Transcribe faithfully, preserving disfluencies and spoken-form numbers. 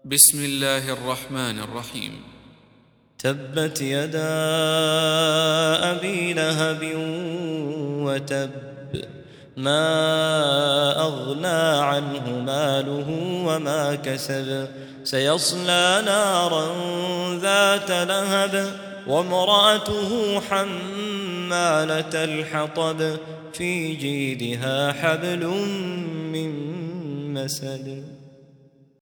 بسم الله الرحمن الرحيم. تبت يدا أبي لهب وتب، ما أغنى عنه ماله وما كسب، سيصلى نارا ذات لهب وامرأته حمالة الحطب، في جيدها حبل من مسد.